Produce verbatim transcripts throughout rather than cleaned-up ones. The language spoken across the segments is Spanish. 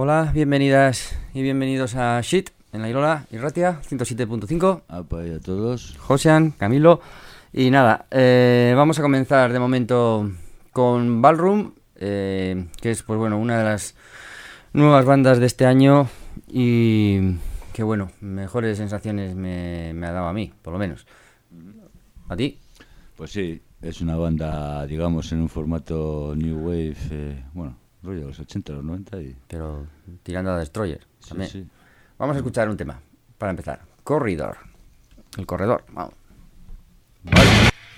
Hola, bienvenidas y bienvenidos a Shit en la Irola Irratia ciento siete punto cinco. Apa y a todos. Josean, Camilo. Y nada, eh, vamos a comenzar de momento con Ballroom, eh, que es pues bueno una de las nuevas bandas de este año y que bueno, mejores sensaciones me, me ha dado a mí, por lo menos. ¿A ti? Pues sí, es una banda, digamos, en un formato New Wave, eh, bueno, rollo de los ochenta, los noventa y... Pero tirando a Destroyer también. Sí, sí. Vamos a escuchar un tema, para empezar. Corridor. El corredor, vamos. Vale.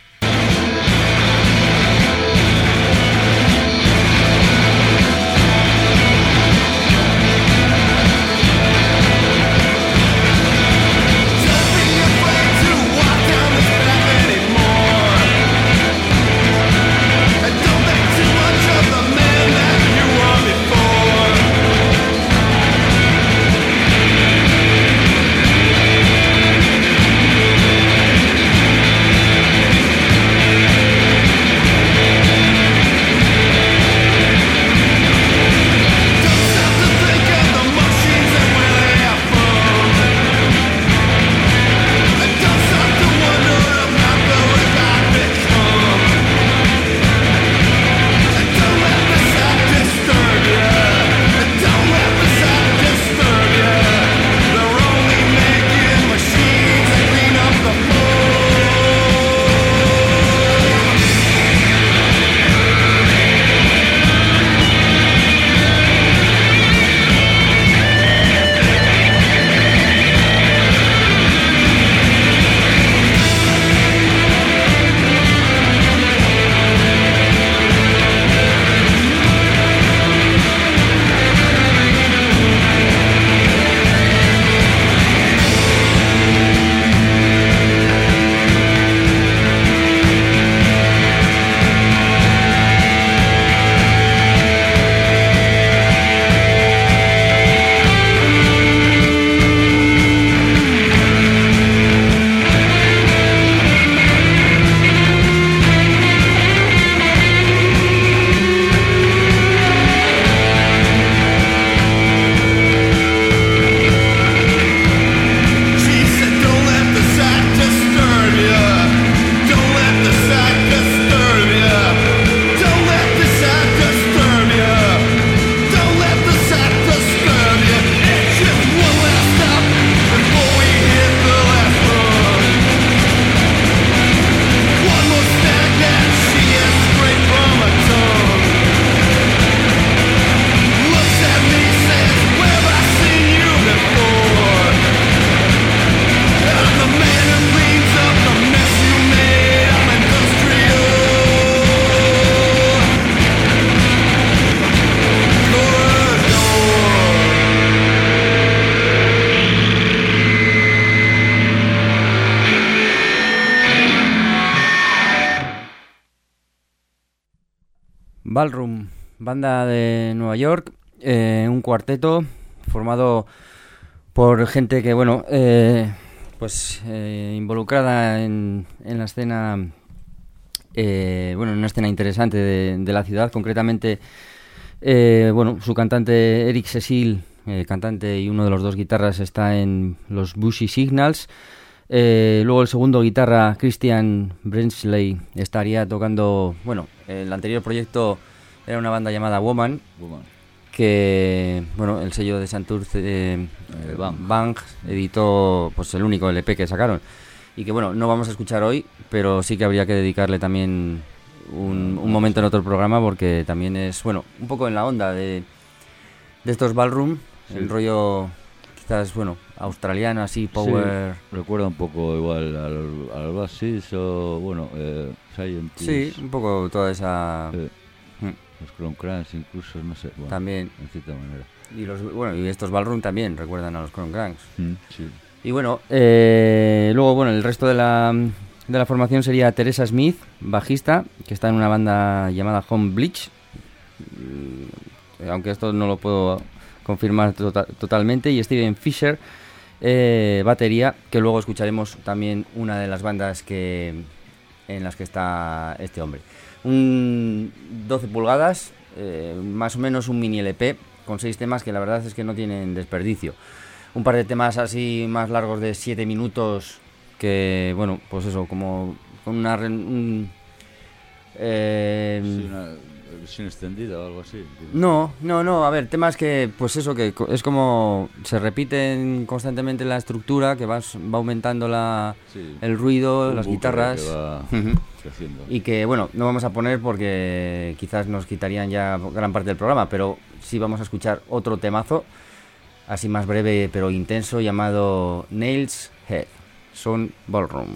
Ballroom, banda de Nueva York, eh, un cuarteto formado por gente que, bueno, eh, pues eh, involucrada en, en la escena, eh, bueno, en una escena interesante de, de la ciudad, concretamente, eh, bueno, su cantante Eric Cecil, eh, cantante y uno de los dos guitarras, está en los Bushy Signals. Eh, luego el segundo guitarra, Christian Brensley, estaría tocando, bueno, el anterior proyecto era una banda llamada Woman, Woman. que, bueno, el sello de Santurce, eh, Eh, Bang. Bang, editó pues el único L P que sacaron, y que, bueno, no vamos a escuchar hoy, pero sí que habría que dedicarle también un, un momento en otro programa, porque también es, bueno, un poco en la onda de, de estos Ballroom, Sí. el rollo quizás, bueno, australiano, así, power... Sí, recuerda un poco igual al, al Basis o, bueno, eh, Scientist. Sí, un poco toda esa... Eh, Mm. los Chrome Cranks incluso, no sé. Bueno, También. en cierta manera. Y los, bueno, y estos Ballroom también recuerdan a los Chrome Cranks. Mm, sí. Y bueno, eh, luego, bueno, el resto de la, de la formación sería Teresa Smith, bajista, que está en una banda llamada Home Bleach. Mm, aunque esto no lo puedo confirmar tota- totalmente. Y Steven Fisher, eh, batería, que luego escucharemos también una de las bandas que en las que está este hombre. Un doce pulgadas, eh, más o menos un mini L P, con seis temas que la verdad es que no tienen desperdicio. Un par de temas así más largos de siete minutos que, bueno, pues eso, como con una... Un, eh, sí, una versión extendida o algo así. No, no, no, a ver, temas que, pues eso, que es como se repiten constantemente la estructura, que vas, va aumentando la, sí, el ruido, las guitarras. Que va uh-huh. creciendo. Y que, bueno, no vamos a poner porque quizás nos quitarían ya gran parte del programa, pero sí vamos a escuchar otro temazo, así más breve pero intenso, llamado Nails Head, Son Ballroom.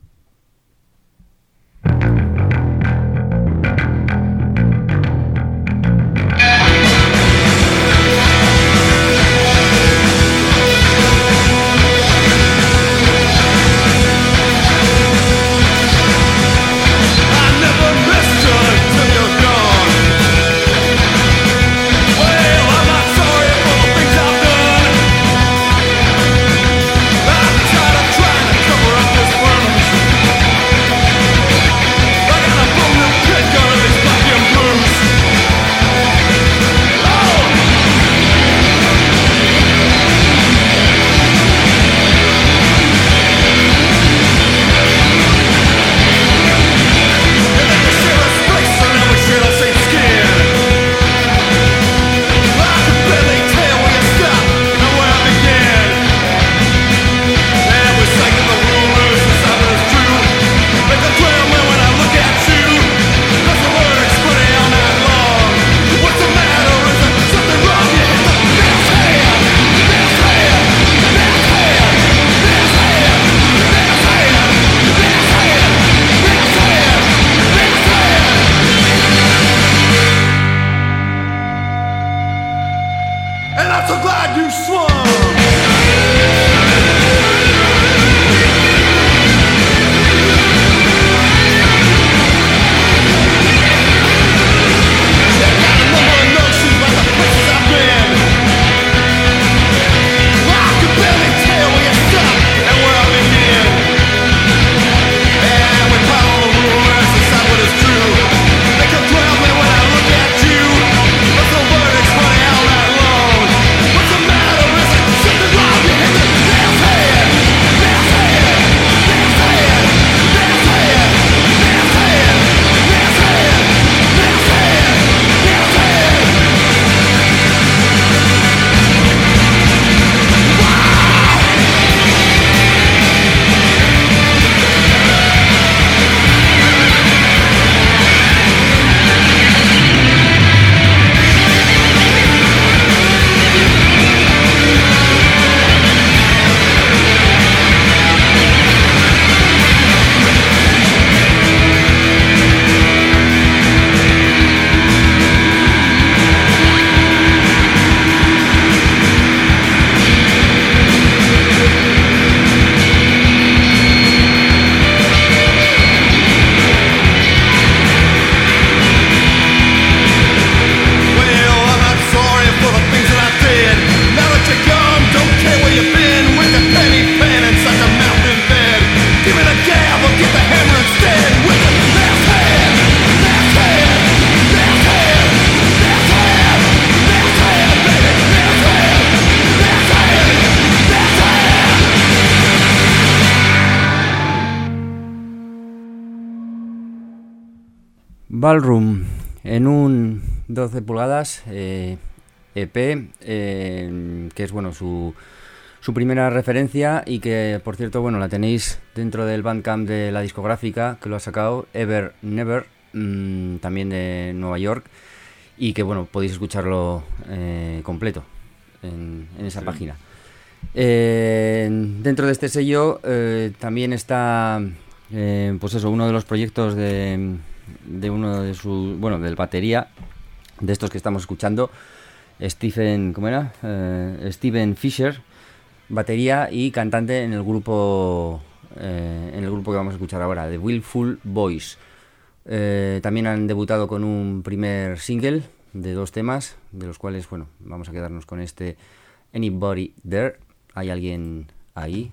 Ballroom en un doce pulgadas eh, E P, eh, que es bueno su, su primera referencia y que por cierto bueno la tenéis dentro del Bandcamp de la discográfica que lo ha sacado, Ever Never, mmm, también de Nueva York, y que bueno podéis escucharlo eh, completo en, en esa sí. página. Eh, dentro de este sello eh, también está eh, pues eso, uno de los proyectos de de uno de sus, bueno, del batería de estos que estamos escuchando, Stephen, ¿cómo era? Eh, Steven Fisher, batería y cantante en el grupo eh, en el grupo que vamos a escuchar ahora, The Willful Boys. Eh, también han debutado con un primer single de dos temas, de los cuales, bueno, vamos a quedarnos con este Anybody There, ¿hay alguien ahí?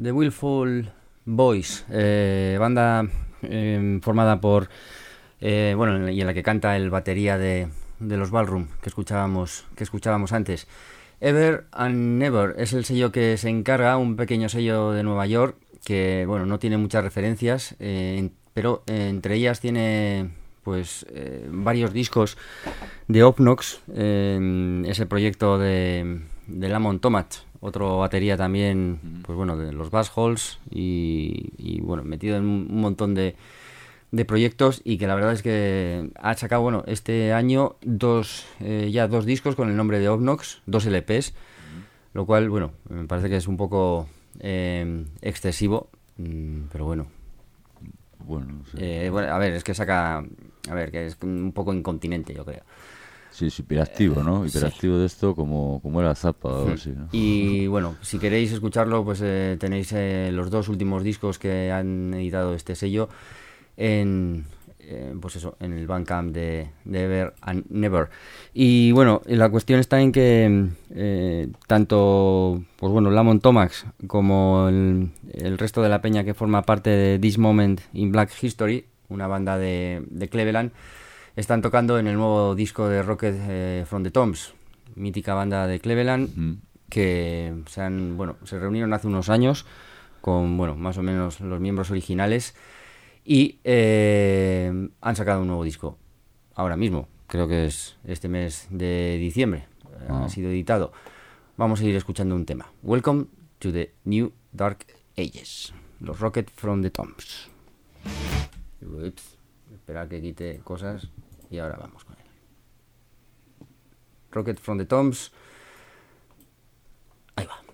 The Willful Boys, eh, banda eh, formada por, eh, bueno, y en la que canta el batería de, de los Ballroom que escuchábamos, que escuchábamos antes. Ever and Never es el sello que se encarga, un pequeño sello de Nueva York que, bueno, no tiene muchas referencias, eh, pero eh, entre ellas tiene, pues, eh, varios discos de Obnox, eh, ese proyecto de, de Lamont Tomat, otro batería también, pues bueno, de los Bass Halls y, y bueno, metido en un montón de, de proyectos, y que la verdad es que ha sacado, bueno, este año dos eh, ya dos discos con el nombre de Obnox, dos L Pes, lo cual, bueno, me parece que es un poco eh, excesivo, pero bueno. Bueno, sí. Eh, bueno, a ver, es que saca, a ver, que es un poco incontinente, yo creo. Sí, es hiperactivo, ¿no? Hiperactivo sí. De esto como, como era Zappa o así, ¿no? Y bueno, si queréis escucharlo, pues eh, tenéis eh, los dos últimos discos que han editado este sello en, eh, pues eso, en el Bandcamp de, de Ever and Never. Y bueno, la cuestión está en que eh, tanto, pues bueno, Lamont Tomax como el, el resto de la peña que forma parte de This Moment in Black History, una banda de, de Cleveland, están tocando en el nuevo disco de Rocket eh, from the Tombs, mítica banda de Cleveland, mm. que se han, bueno, se reunieron hace unos años con, bueno, más o menos los miembros originales y eh, han sacado un nuevo disco ahora mismo, creo que es este mes de diciembre, oh. ha sido editado. Vamos a ir escuchando un tema. Welcome to the New Dark Ages, los Rocket from the Tombs. Ups, espera que quite cosas. Y ahora vamos con él. Rocket from the Tombs. Ahí va.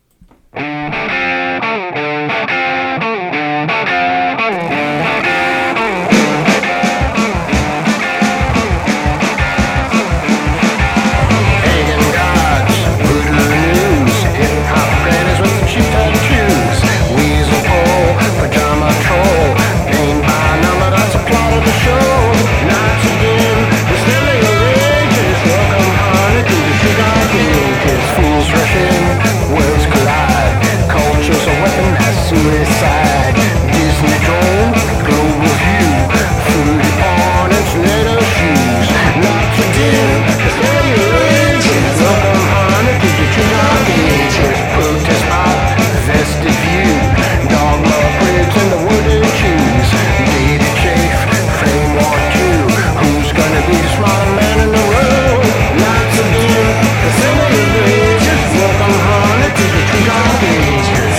Suicide, Disney drone, global view, food on its leather shoes, not to dim, the failure ages, welcome honey to the true dark ages, protest art, vested view, dogma cribs and the wooded shoes, David Chafe, frame war two, who's gonna be the smarter man in the world, not to dim, the failure ages, welcome honey to the true dark ages.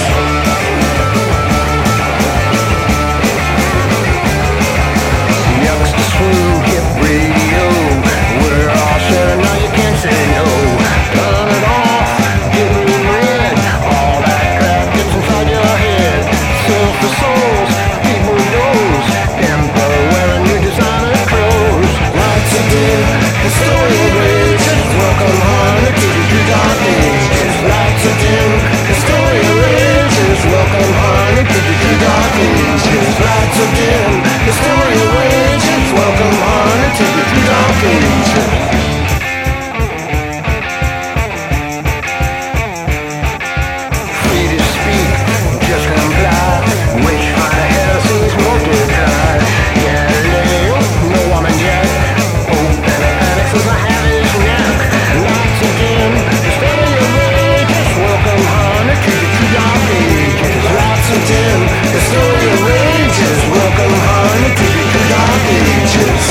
Hip radio, we're all sure now you can't say no. Turn it off, get green red, all that crap gets inside your head. Self the souls, people knows, emperor wearing new designer clothes. Lights are dim, the story rages, welcome honey to the true dark ages. Lights are dim, the story rages, welcome honey to the true dark ages. Lights are dim, the story rages, welcome honey to the true dark ages. Free to speak, just comply, wish for the heresies multiply. Galileo, no woman yet, Pope and a panic says I have his neck. Lights again, the story rages, welcome honey to the true dark ages. Lights again, the story rages, welcome honey to the true dark ages.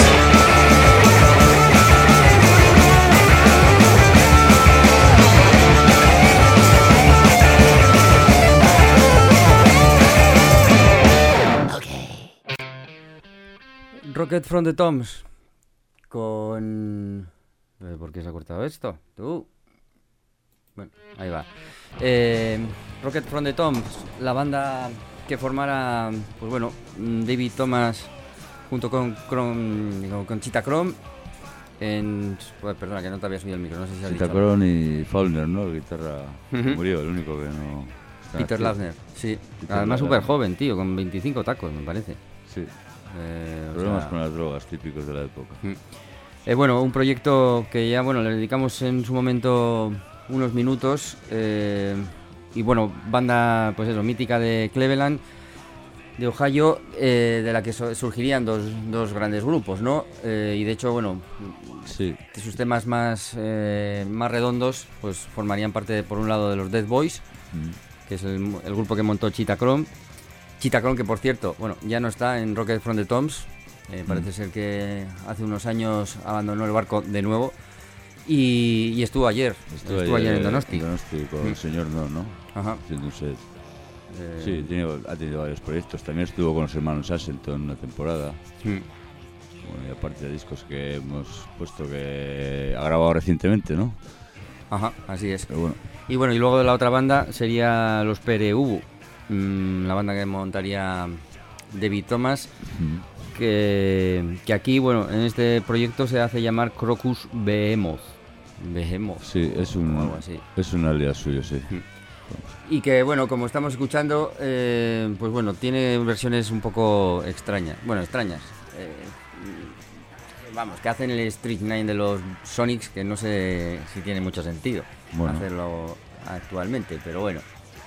Rocket from the Tombs con... ¿Por qué se ha cortado esto? Tú. Bueno, ahí va. Eh, Rocket from the Tombs, la banda que formara, pues bueno, David Thomas junto con, con, con Chita Chrome en... Pues, perdona, que no te había subido el micro, no sé si has Chita dicho. Chrome y Faulkner, ¿no? La guitarra uh-huh. Murió, el único que no... Peter Lavner, sí. Peter Además Lavner. súper joven, tío, con veinticinco tacos, me parece. Sí. Eh, Problemas o sea, con las drogas típicos de la época. Eh, bueno, un proyecto que ya, bueno, le dedicamos en su momento unos minutos. Eh, y bueno, banda, pues eso, mítica de Cleveland, de Ohio, eh, de la que so- surgirían dos, dos grandes grupos, ¿no? Eh, y de hecho, bueno, Sí. sus temas más, eh, más redondos, pues formarían parte, de, por un lado, de los Dead Boys, Mm. que es el, el grupo que montó Cheetah Chrome. Cheetah Chrome, que por cierto, bueno, ya no está en Rocket from the Tombs. Eh, parece Mm. ser que hace unos años abandonó el barco de nuevo. Y, y estuvo ayer. Estuvo, estuvo ayer en Donosti. En Donosti con Mm. el señor No, ¿no? Ajá. Haciendo un set. Eh, Sí, tiene, ha tenido varios proyectos. También estuvo con los hermanos Asselton una temporada. mm, Bueno, y aparte de discos que hemos puesto que ha grabado recientemente, ¿no? Ajá, así es. Pero bueno, Y bueno, y luego de la otra banda sería los Pere Ubu, mm, la banda que montaría David Thomas, mm, que, que aquí, bueno, en este proyecto se hace llamar Crocus Behemoth. Behemoth. sí, es o un, algo así. es un alias suyo, sí. Y que, bueno, como estamos escuchando, eh, pues bueno, tiene versiones un poco extrañas. Bueno, extrañas. Eh, vamos, que hacen el Street Nine de los Sonics, que no sé si tiene mucho sentido Bueno. hacerlo actualmente, pero bueno,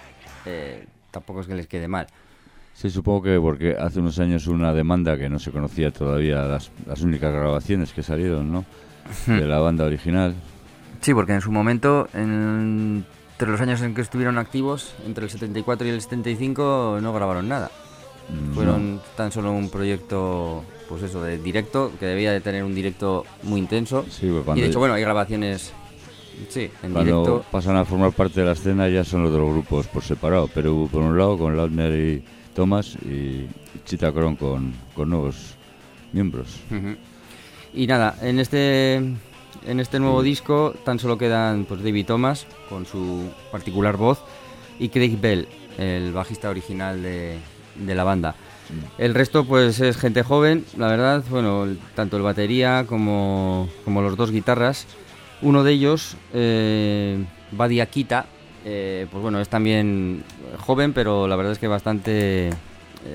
eh, tampoco es que les quede mal. Sí, supongo que porque hace unos años hubo una demanda que no se conocía todavía las, las únicas grabaciones que salieron, ¿no? De la banda original. Sí, porque en su momento, en- entre los años en que estuvieron activos, entre el setenta y cuatro y el setenta y cinco, no grabaron nada. Mm, Fueron tan solo un proyecto, pues eso, de directo, que debía de tener un directo muy intenso. Sí, porque Y cuando, de hecho, bueno, hay grabaciones, sí, en cuando directo. pasan a formar parte de la escena ya son los de los grupos por separado. Pero hubo por un lado con Lautner y Thomas y Cheetah Chrome con, con nuevos miembros. Ujú. Y nada, en este en este nuevo Sí. disco tan solo quedan pues David Thomas con su particular voz y Craig Bell, el bajista original de, de la banda. El resto pues es gente joven, la verdad, bueno, el- tanto el batería como, como los dos guitarras. Uno de ellos, eh, Buddy Akita, eh, pues bueno, es también joven, pero la verdad es que bastante... eh,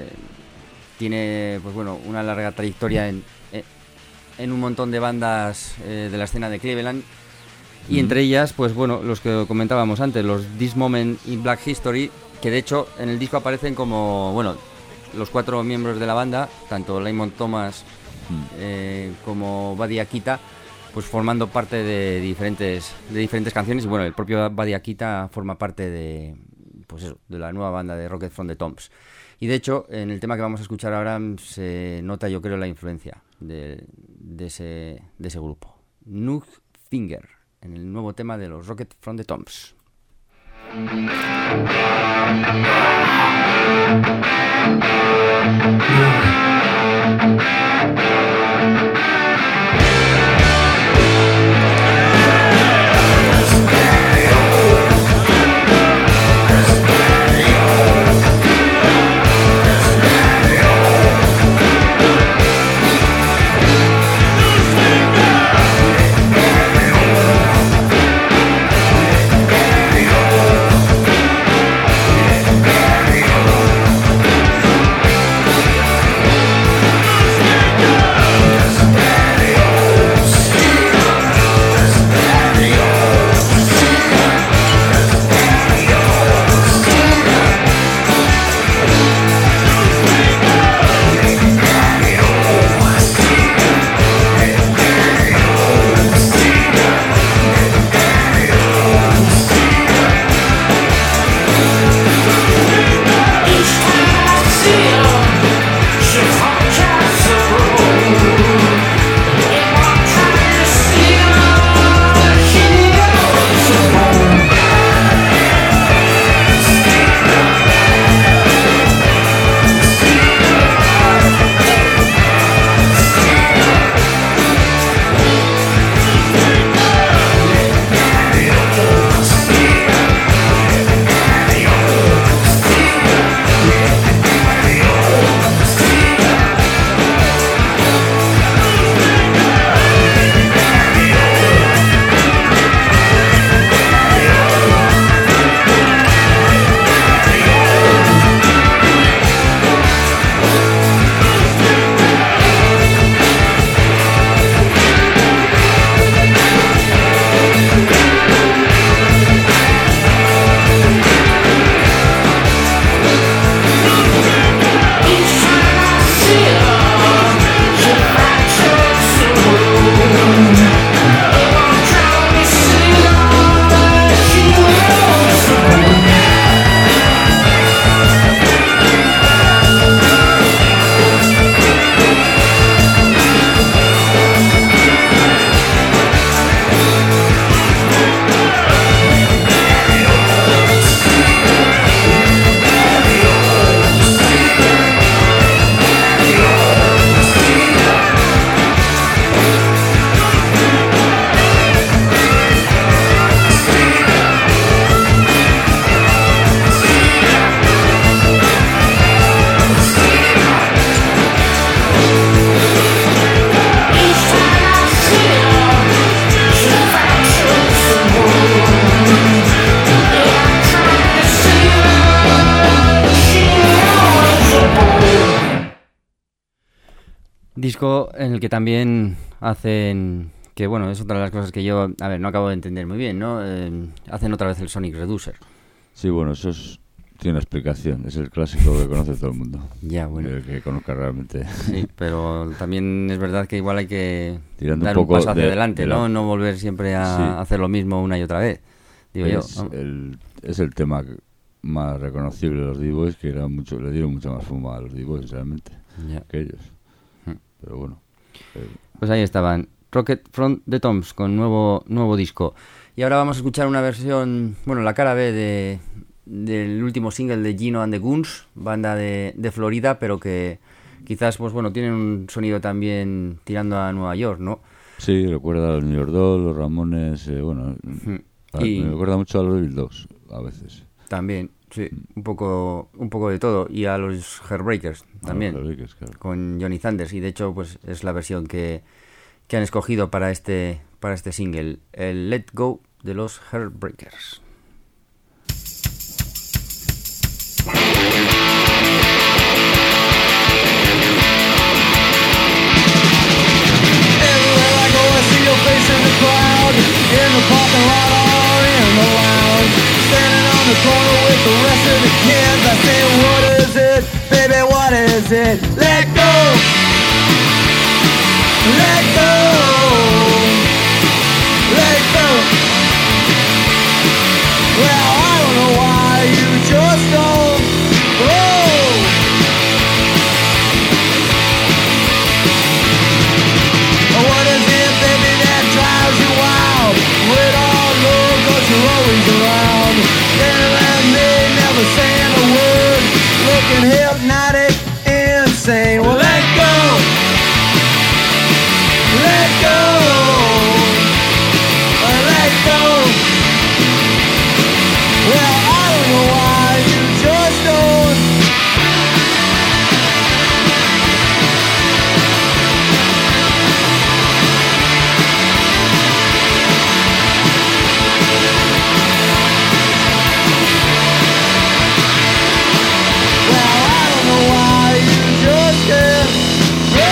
tiene pues bueno una larga trayectoria en, eh, en un montón de bandas eh, de la escena de Cleveland. Y Ujú. entre ellas, pues bueno, los que comentábamos antes, los This Moment in Black History, que de hecho en el disco aparecen como, bueno, los cuatro miembros de la banda, tanto Lamont Thomas Mm. eh, como Buddy Akita, pues formando parte de diferentes de diferentes canciones. Y bueno, el propio Buddy Akita forma parte de, pues eso, de la nueva banda de Rocket from the Tombs. Y de hecho, en el tema que vamos a escuchar ahora se nota, yo creo, la influencia de, de, ese, de ese grupo. Nug Finger, en el nuevo tema de los Rocket from the Tombs. Carry on. Disco en el que también hacen, que bueno, es otra de las cosas que yo, a ver, no acabo de entender muy bien, ¿no? Eh, hacen otra vez el Sonic Reducer. Sí, bueno, eso es, tiene una explicación. Es el clásico que conoce todo el mundo. Ya, bueno. El que conozca realmente. Sí, pero también es verdad que igual hay que Tirando dar un un, poco paso hacia de- adelante, de la- ¿no? No volver siempre a Sí. hacer lo mismo una y otra vez, digo yo. es, el, es el tema más reconocible de los D-Boys, que era mucho, le dieron mucha más fuma a los D-Boys realmente Ya. que ellos. Hmm. Pero bueno. eh, Pues ahí estaban, Rocket from the Tombs con nuevo nuevo disco. Y ahora vamos a escuchar una versión, bueno, la cara B de del último single de Gino and the Goons, banda de, de Florida, pero que quizás, pues bueno, tienen un sonido también tirando a Nueva York, ¿no? sí, recuerda a los New York Dolls, los Ramones, eh, bueno, Hmm. a- Y me recuerda mucho a los Evil Dogs a veces. también, sí, un poco un poco de todo. Y a los Heartbreakers también. A los Lakers, claro. Con Johnny Thunders, y de hecho pues es la versión que, que han escogido para este para este single, el Let Go de los Heartbreakers. Everywhere I go, I see your face in the crowd, in the parking lot or in the lounge. Standing on the corner with the rest of the kids. I say, what is it, baby, what is it? Let go, let go, let go. Well, I don't know why you just don't. Oh. What is it, baby, that drives you wild? With all low, cause you're always around. Staring at me, never saying a word. Looking hypnotic, insane. Well, let go. Let go. Let go. Well, I don't know why you just don't. Well, I don't know why you just can't go.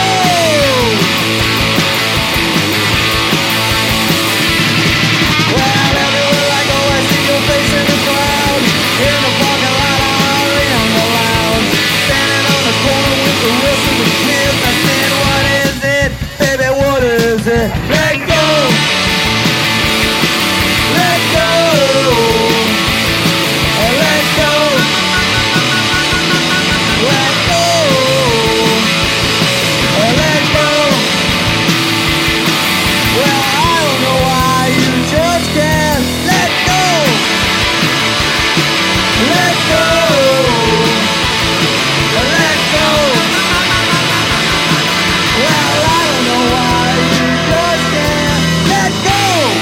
Well, everywhere I go, I see your face in the crowd, in the parking lot or in the lounge. Standing on the corner with the rest of the kids. I said, what is it, baby? What is it? Let go. Let go. Let go. Let go. Let go. Well, I don't know why you just can't let go. Let go. Let go. Well, I don't know why you just can't let go.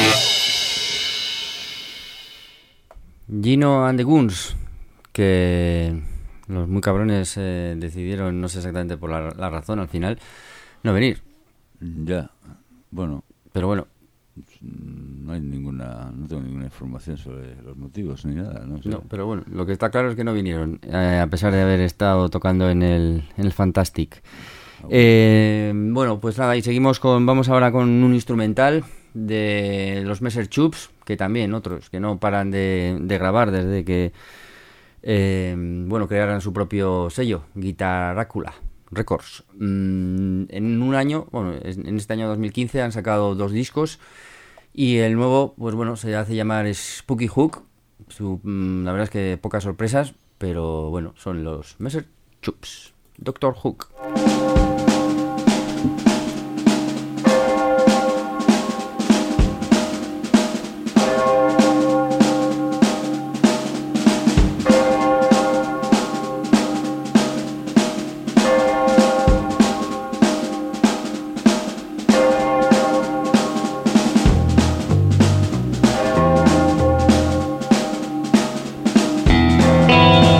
Gino and the Goons, que los muy cabrones eh, decidieron, no sé exactamente por la, la razón al final, no venir. Ya, bueno, Pero bueno, no hay ninguna, no tengo ninguna información sobre los motivos ni nada, no sé. no, pero bueno, lo que está claro es que no vinieron, eh, a pesar de haber estado tocando en el, en el Fantastic. Eh, bueno, pues nada, y seguimos con, vamos ahora con un instrumental de los Messer Chups, que también otros que no paran de, de grabar desde que eh, bueno, crearan su propio sello, Guitarácula Records. Mm, en un año, bueno, en este año dos mil quince han sacado dos discos y el nuevo, pues bueno, se hace llamar Spooky Hook. Su, mm, la verdad es que pocas sorpresas, pero bueno, son los Messer Chups, Doctor Hook.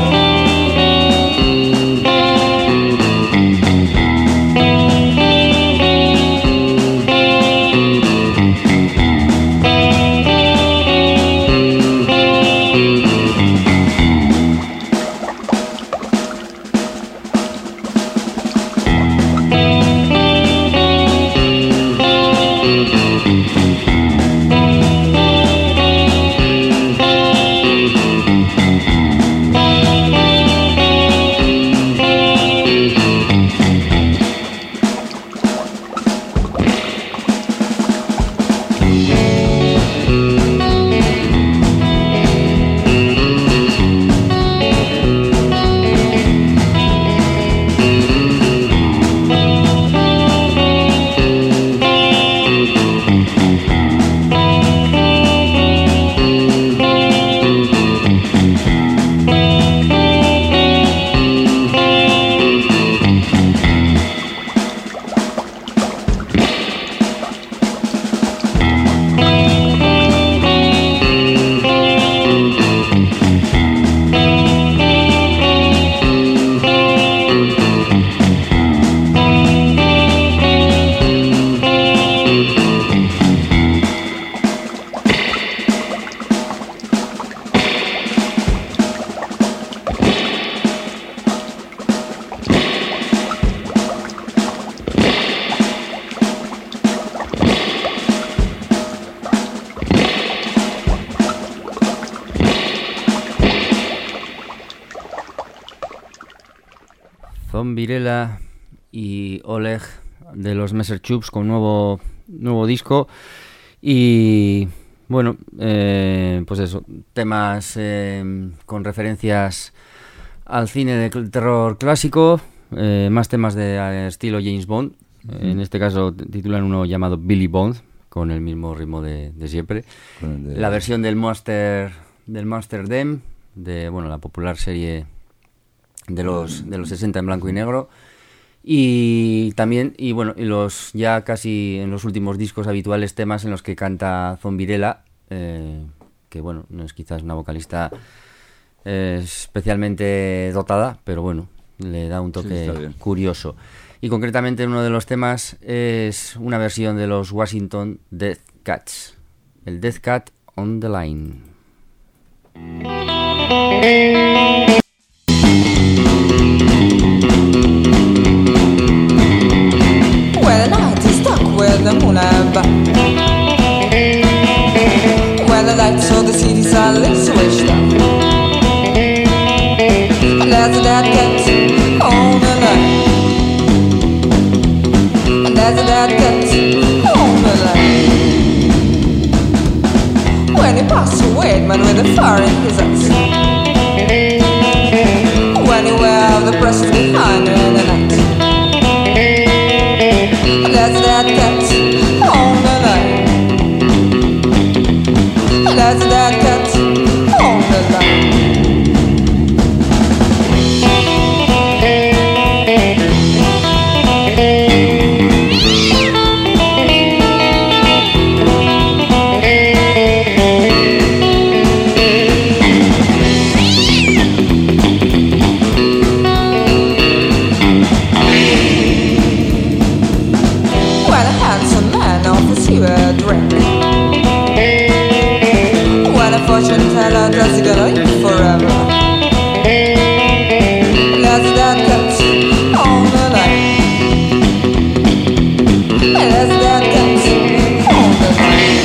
Let Zombirella y Oleg de los Messer Chups con nuevo nuevo disco y bueno, eh, pues eso, temas eh, con referencias al cine de terror clásico, eh, más temas de eh, estilo James Bond. Uh-huh. En este caso titulan uno llamado Billy Bond, con el mismo ritmo de, de siempre. De... La versión del Monster del Monster Dem, de bueno, la popular serie de los de los sesenta en blanco y negro. Y también, y bueno, y los ya casi en los últimos discos habituales temas en los que canta Zombirella, eh, que bueno, no es quizás una vocalista eh, especialmente dotada, pero bueno, le da un toque sí, curioso. Y concretamente uno de los temas es una versión de los Washington Death Cats, el Death Cat on the Line. Well, the night is stuck with the moonlight back. Well, the lights of the city suddenly switched up. And there's a dead cat on the line. And there's a dead cat on the line. When he passed away, man with a fire in his eyes. When he wear the presses behind in the night. There's that cat on the line. There's that cat on the line. Fortune teller does it gonna live forever? There's that cat on the line. There's that cat on the line.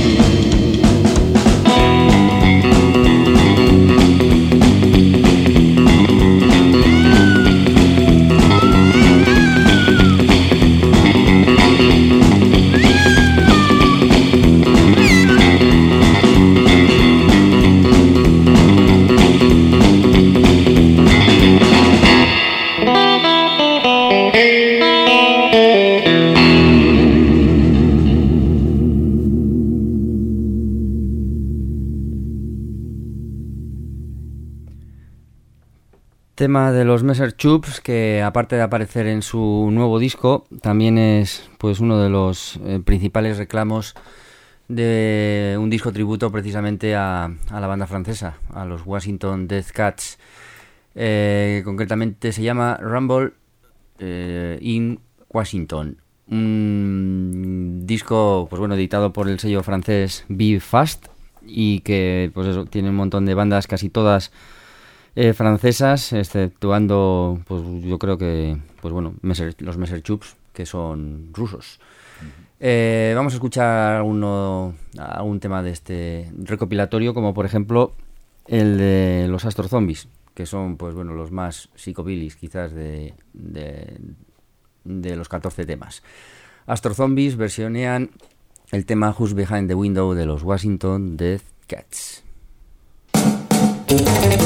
Tema de los Messer Chups, que aparte de aparecer en su nuevo disco, también es pues uno de los eh, principales reclamos de un disco tributo precisamente a, a la banda francesa, a los Washington Death Cats. Eh, concretamente se llama Rumble eh, in Washington. Un disco pues bueno, editado por el sello francés Be Fast y que pues eso, tiene un montón de bandas, casi todas Eh, francesas, exceptuando, pues yo creo que, pues bueno, Messer, los Messer Chups, que son rusos. Uh-huh. Eh, vamos a escuchar uno, algún tema de este recopilatorio, como por ejemplo el de los Astor Zombies, que son, pues bueno, los más psicobilis quizás de, de, de los catorce temas. Astor Zombies versionean el tema Who's Behind the Window de los Washington Death Cats. But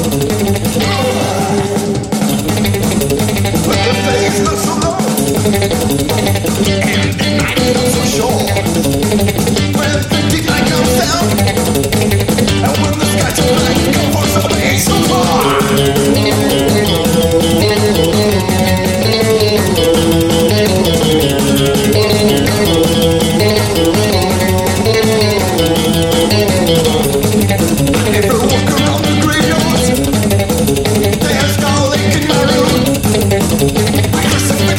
the face looks so low, and the night looks so short. When the deep night comes down, and when the sky turns black, you come for somebody so far. If you walk around the graveyards, there's no Lincoln Maroon. I guess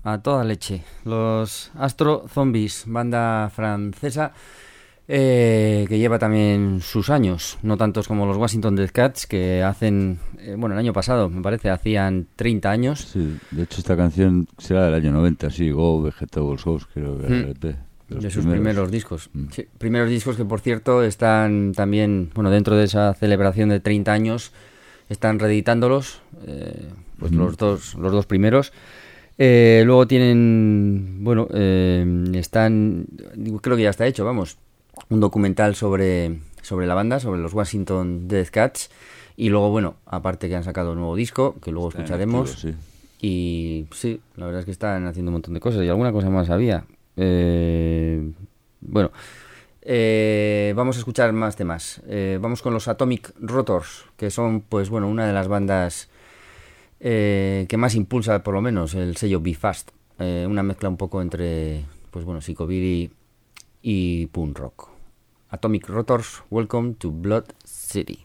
a toda leche. Los Astro Zombies, banda francesa eh, que lleva también sus años, no tantos como los Washington Dead Cats, que hacen, eh, bueno, el año pasado, me parece, hacían treinta años. Sí, de hecho esta canción será del año noventa, sí, Go, Vegetables House, creo que era el Mm. E P. De, de sus primeros, primeros discos. Mm. Sí, primeros discos que, por cierto, están también, bueno, dentro de esa celebración de treinta años, están reeditándolos, eh, pues Mm. los dos los dos primeros. Eh, luego tienen, bueno, eh, están, digo, creo que ya está hecho, vamos, un documental sobre, sobre la banda, sobre los Washington Dead Cats. Y luego, bueno, aparte que han sacado un nuevo disco, que luego Está en escucharemos. activo, sí. Y sí, la verdad es que están haciendo un montón de cosas. Y alguna cosa más había. Eh, bueno, eh, vamos a escuchar más temas. Eh, vamos con los Atomic Rotors, que son, pues bueno, una de las bandas eh, que más impulsa, por lo menos, el sello Be Fast. Eh, una mezcla un poco entre, pues bueno, psychobilly y punk rock. Atomic Rotors, welcome to Blood City.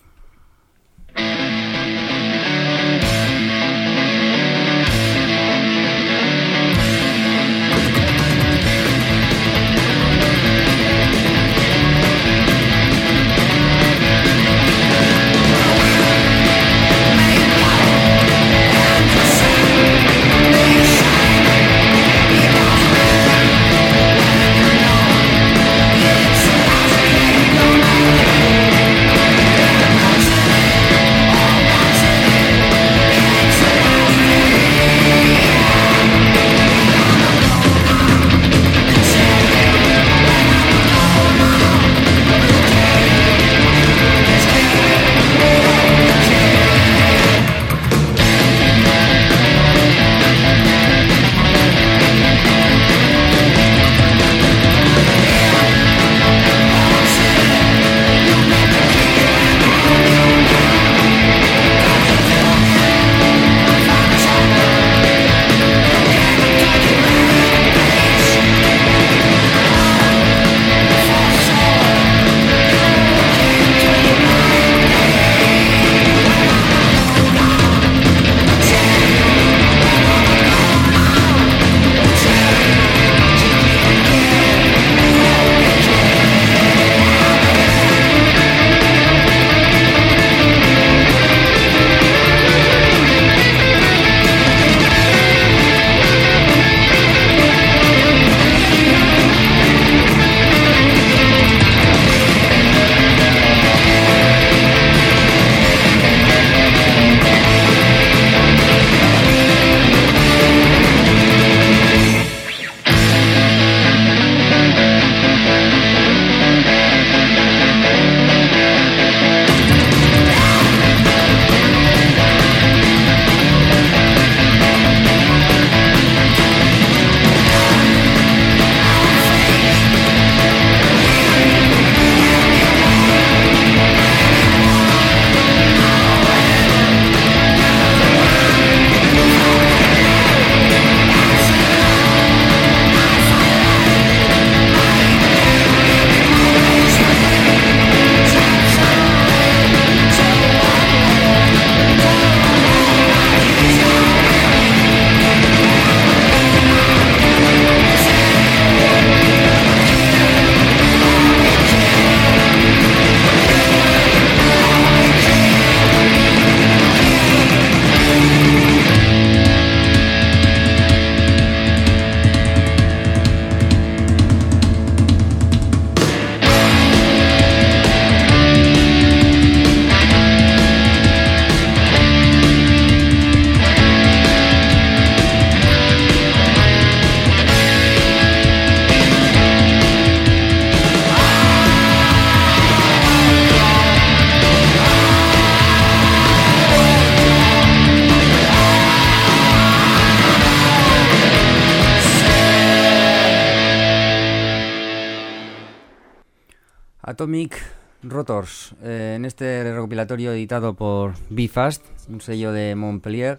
Atomic Rotors, eh, en este recopilatorio editado por Be Fast, un sello de Montpellier,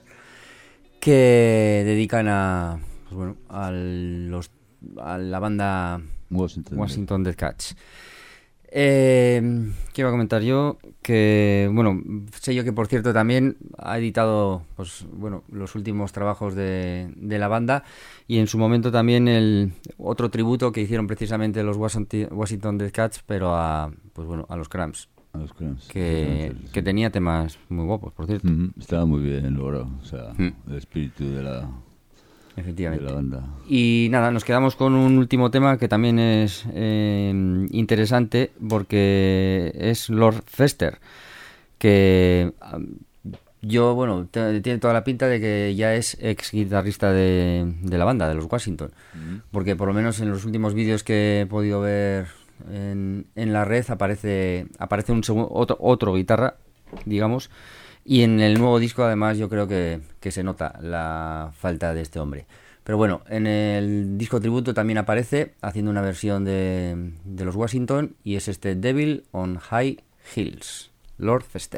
que dedican a, pues bueno, a, los, a la banda Washington, Washington Dead Cats. Eh, ¿Qué iba a comentar yo? Que, bueno, sé yo que, por cierto, también ha editado, pues, bueno, los últimos trabajos de, de la banda, y en su momento también el otro tributo que hicieron precisamente los Washington, Washington Dead Cats, pero a, pues bueno, a los Cramps, A los Cramps. que, Entonces, que tenía temas muy guapos, por cierto. Ujú, estaba muy bien logrado, o sea, Mm. el espíritu de la, de Efectivamente. la banda. Y nada, nos quedamos con un último tema que también es eh, interesante, porque es Lord Fester, que um, yo, bueno, te- tiene toda la pinta de que ya es ex guitarrista de, de la banda, de los Washington, porque por lo menos en los últimos vídeos que he podido ver en, en la red aparece aparece un segu- otro, otro guitarra, digamos, y en el nuevo disco además yo creo que, que se nota la falta de este hombre. Pero bueno, en el disco tributo también aparece haciendo una versión de, de los Washington, y es este Devil on High Hills, Lord Fester.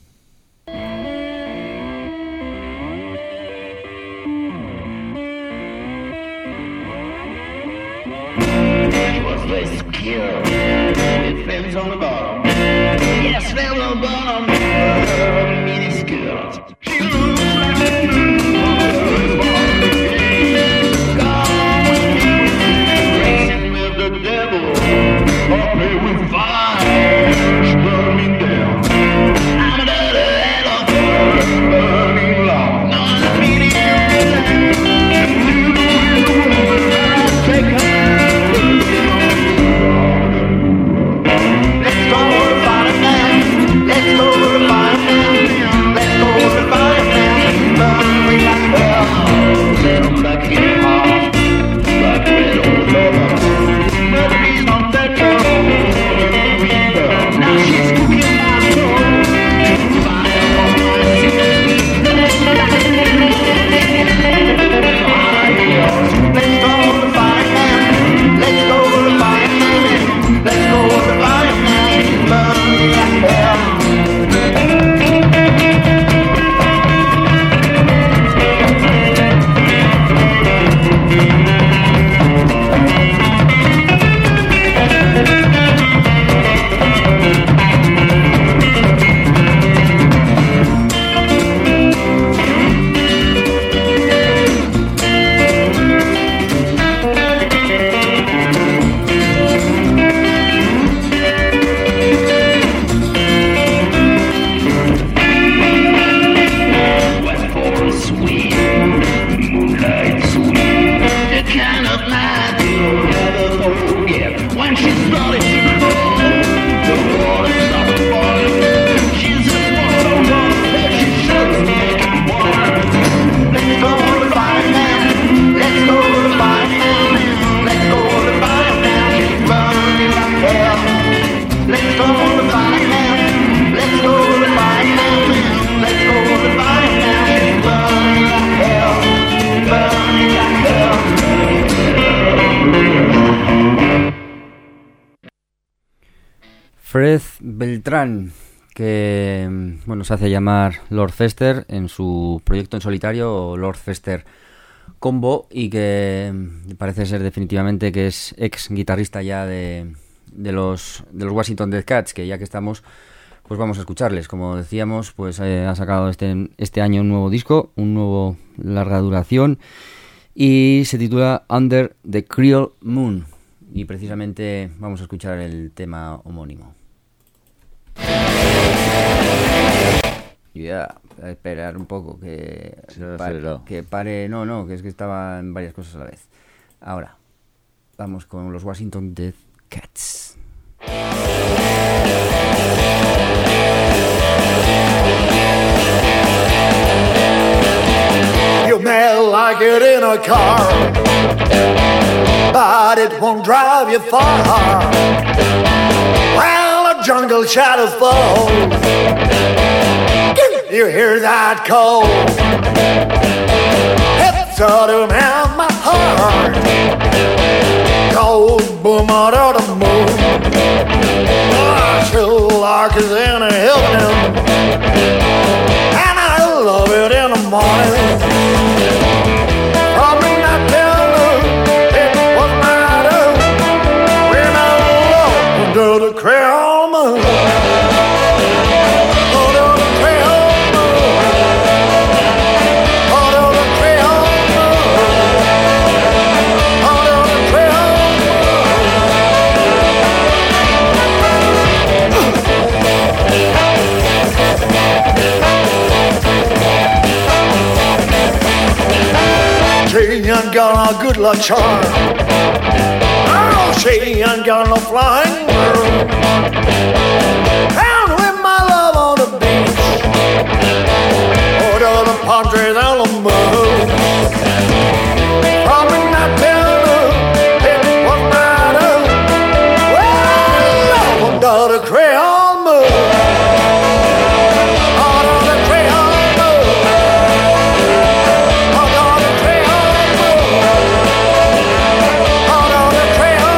Was less secure with friends on the bottom. Yes, friends on the bottom. Uh, mini skirts. She looks like a gone racing with the devil. Or play with fire. She burn me down. I'm a dirty little burning long. No, I'm meaning take her. Let's go to fireman. Let's go to fireman. Let's go to fireman. Burn me like hell. Let 'em like hip hop, like red old lover. But please don't let go. Now she's cooking my soul. Fire on my skin. Let's go to fireman. Let's go to fireman. Let's go to fireman. Burn me like hell. West Forest sweet, moonlight sweet, the kind of night you'll never forget. When she started to crawl, the water started boiling. She's just one of those that she should make it warm. Let's go to fireman, let's go to fireman, let's go to fireman. She's burning like hell. Let's go to fireman, let's go to fireman, let's go to fireman. She's burning like hell, burning like hell. Fred Beltrán, que bueno, se hace llamar Lord Fester en su proyecto en solitario, Lord Fester Combo, y que parece ser definitivamente que es ex guitarrista ya de, de los de los Washington Dead Cats, que ya que estamos, pues vamos a escucharles. Como decíamos, pues eh, ha sacado este, este año un nuevo disco, un nuevo larga duración, y se titula Under the Creole Moon, y precisamente vamos a escuchar el tema homónimo. Ya, a esperar un poco que, Se ha pa- acelerado. que pare, no, no, que es que estaba en varias cosas a la vez. Ahora, vamos con los Washington Dead Cats. You may like it in a car, but it won't drive you far. Well, a jungle shadow falls. You hear that call? It's out of my heart. Cold boom out of the moon. Oh, chill like is in a heaven. And I love it in the morning. From midnight till noon, it was my doom. When I love down the Creole moon. Oh, down the Creole moon. Oh, down the Creole moon. Oh, down the Creole moon. She ain't got a good luck charm. She ain't got no flying bird. Down with my love on the beach, or down the Padre down the moon. From midnight till noon, it was my noon. Well, I'm down the Creole moon. Oh, down the Creole moon. Oh, down the Creole moon. Oh, down the Creole.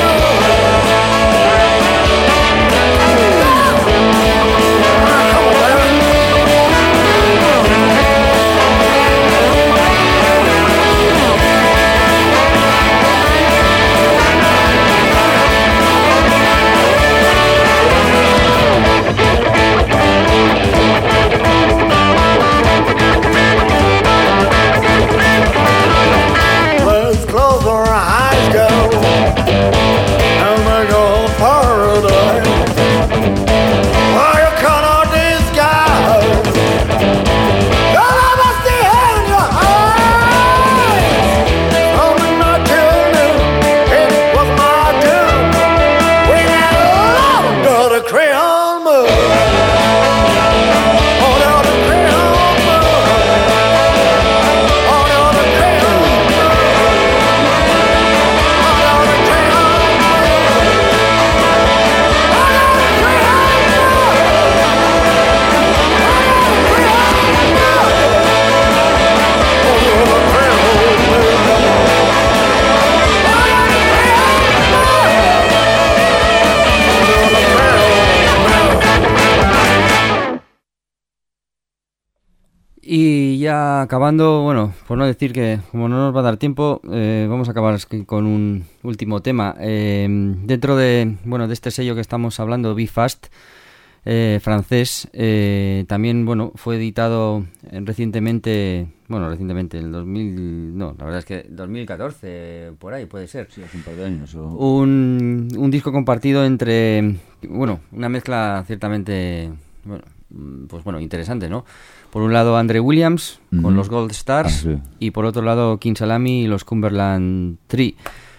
Let's close our eyes, go, and we go paradise. Why you cannot disguise the love I see in your eyes. From midnight till noon, it was my doom. We had love under the Creole moon. Oh, down the Creole moon. Oh, down the Creole moon. Oh, down the Creole Y ya acabando, bueno, por no decir que como no nos va a dar tiempo, eh, vamos a acabar con un último tema. Eh, dentro de, bueno, de este sello que estamos hablando, Be Fast, eh, francés, eh, también, bueno, fue editado recientemente, bueno, recientemente, en el dos mil, no, la verdad es que dos mil catorce, por ahí puede ser. Sí, hace un par de años. O... Un, un disco compartido entre, bueno, una mezcla ciertamente, bueno, pues bueno, interesante, ¿no? Por un lado Andre Williams Mm-hmm. con los Gold Stars, Ah, sí. y por otro lado King Salami y los Cumberland Tree.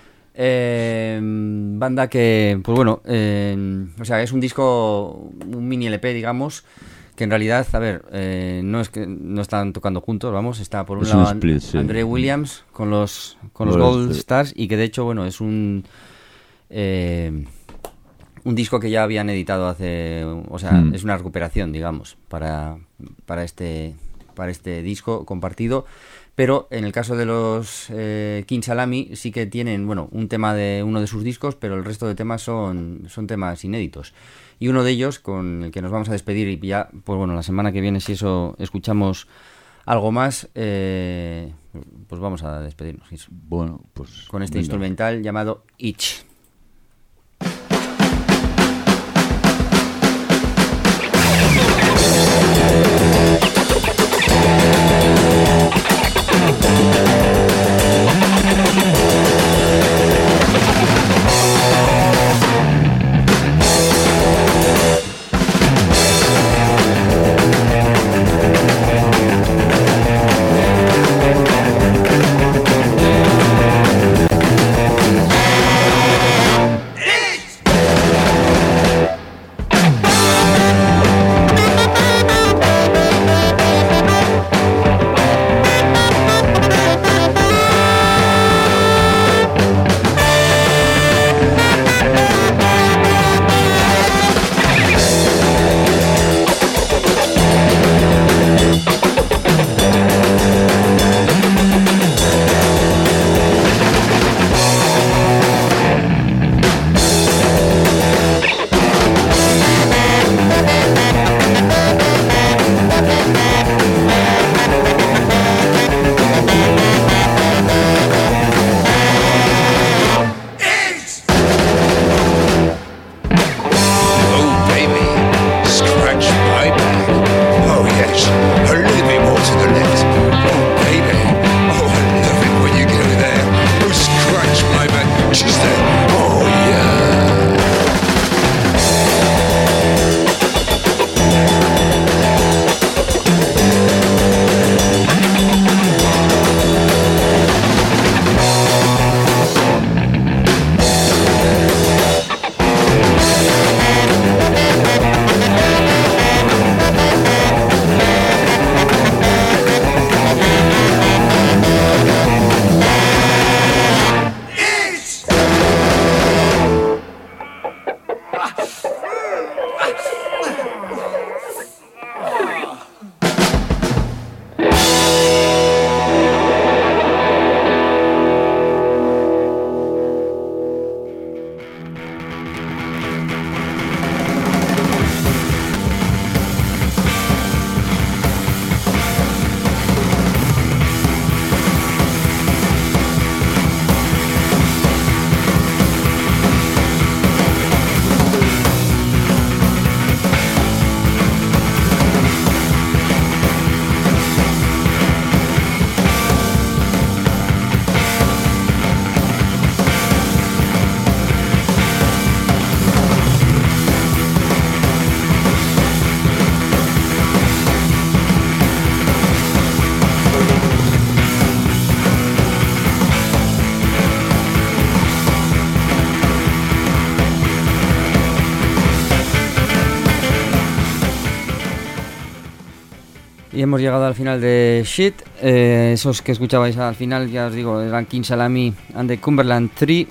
Eh, banda que, pues bueno, eh, o sea, es un disco, un mini L P, digamos, que en realidad, a ver, eh, no es que no están tocando juntos, vamos, está por un Es lado un split, sí. Andre Williams con los con los Gold Gold Stars. Stars, y que de hecho, bueno, es un eh, un disco que ya habían editado hace, o sea, Mm. es una recuperación, digamos, para para este para este disco compartido. Pero en el caso de los eh, King Salami sí que tienen, bueno, un tema de uno de sus discos, pero el resto de temas son, son temas inéditos. Y uno de ellos, con el que nos vamos a despedir, y ya, pues bueno, la semana que viene, si eso escuchamos algo más, eh, pues vamos a despedirnos Bueno, pues... con este venga. instrumental llamado Itch. moon. touch, a little bit more to the left. Oh baby, oh I love it when you go there. Oh scratch my back, just there. Oh yeah. Y hemos llegado al final de Shit. Eh, esos que escuchabais al final, ya os digo, eran King Salami and the Cumberland Tree,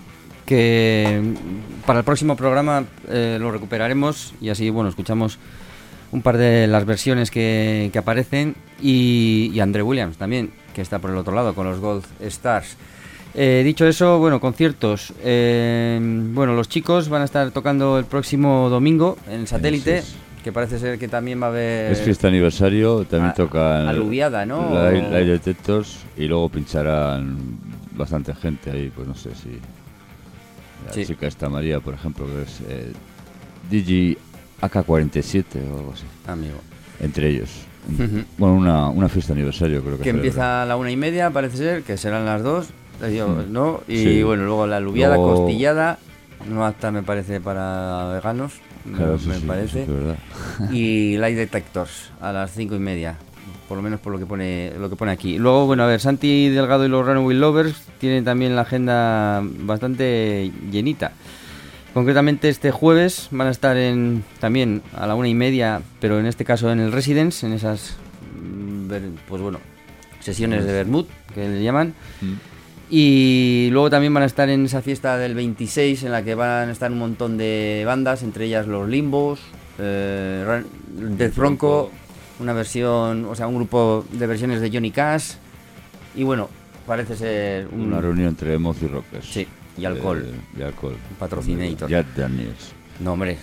que para el próximo programa eh, lo recuperaremos y así, bueno, escuchamos un par de las versiones que, que aparecen y, y Andrew Williams también, que está por el otro lado con los Gold Stars. Eh, dicho eso, bueno, conciertos. Eh, bueno, los chicos van a estar tocando el próximo domingo en el Satélite. Sí, sí. Que parece ser que también va a haber... Es fiesta aniversario, también a- tocan... aluviada, ¿no? Light, O- Light Detectors y luego pincharán bastante gente ahí, pues no sé si... La Sí. chica esta María, por ejemplo, que es eh, D J A K cuarenta y siete o algo así, Amigo. entre ellos. Ujú. Bueno, una, una fiesta aniversario creo que Que celebran. empieza a la una y media, parece ser, que serán las dos, eh, yo, Mm. ¿no? Y Sí. bueno, luego la aluviada, Luego- costillada, no apta me parece para veganos, Claro, me, eso me sí, parece. eso sí, verdad. Y Light Detectors a las cinco y media, por lo menos por lo que pone lo que pone aquí. Luego, bueno, a ver, Santi Delgado y los Runaway Lovers tienen también la agenda bastante llenita. Concretamente este jueves van a estar en también a la una y media, pero en este caso en el Residence, en esas mm, ver- pues bueno, sesiones de Vermouth que le llaman. Mm. Y luego también van a estar en esa fiesta del veintiséis en la que van a estar un montón de bandas, entre ellas los Limbos, eh, Ran- Death Bronco, una versión, o sea, un grupo de versiones de Johnny Cash. Y bueno, parece ser un, Una reunión entre emos y rockers. Sí, y alcohol. Eh, y alcohol. Patrocinator. Jack Daniels. No, hombre.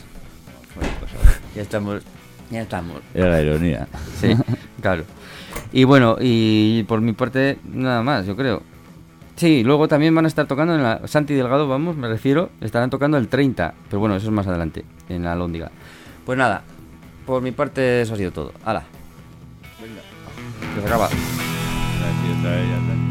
Ya estamos, ya estamos. Era la ironía. Sí, claro. Y bueno, y por mi parte, nada más, yo creo. Sí, luego también van a estar tocando en la... Santi Delgado, vamos, me refiero, estarán tocando el treinta, pero bueno, eso es más adelante, en la Lóndiga. Pues nada, por mi parte eso ha sido todo. ¡Hala! Venga. Que se acaba. Gracias, otra vez, ya está.